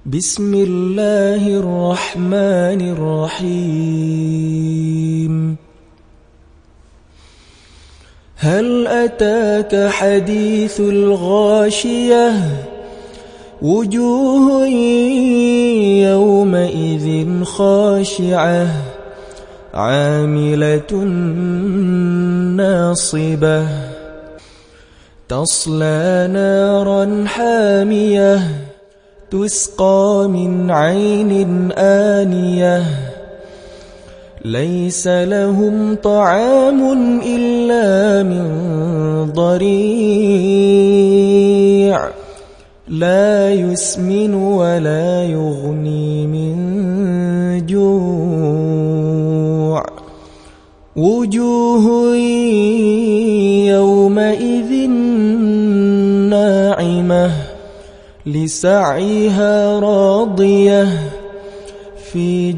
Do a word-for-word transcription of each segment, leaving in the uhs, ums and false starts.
بسم الله الرحمن الرحيم. هل أتاك حديث الغاشية؟ وجوه يومئذ خاشعة عاملة ناصبة تصلى نارا حامية تسقى من عين آنية ليس لهم طعام إلا من ضريع لا يسمن ولا يغني من جوع وجوه يومئذ ناعمة لسعيها راضية في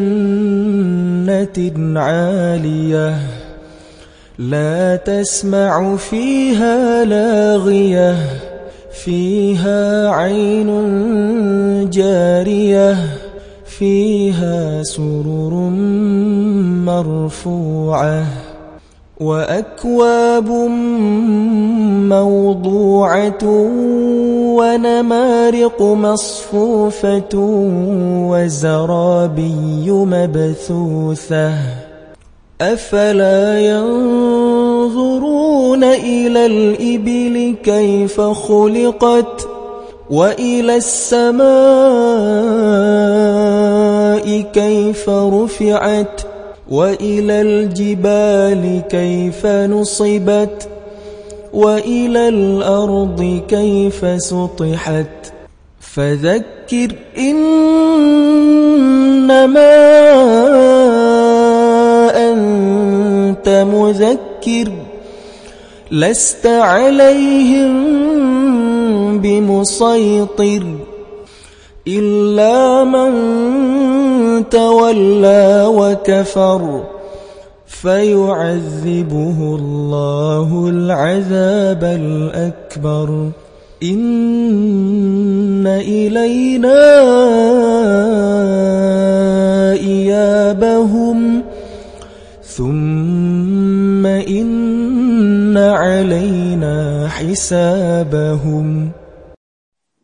جنة عالية لا تسمع فيها لاغية فيها عين جارية فيها سرر مرفوعة وأكواب موضوعة ونمارق مصفوفة وزرابي مبثوثة أفلا ينظرون إلى الإبل كيف خلقت وإلى السماء كيف رفعت وإلى الجبال كيف نصبت وإلى الأرض كيف سطحت فذكر إنما أنت مذكر لست عليهم بمسيطر إلا من تولى وكفر فيعذبه الله العذاب الأكبر إن إلينا إيابهم ثم إن علينا حسابهم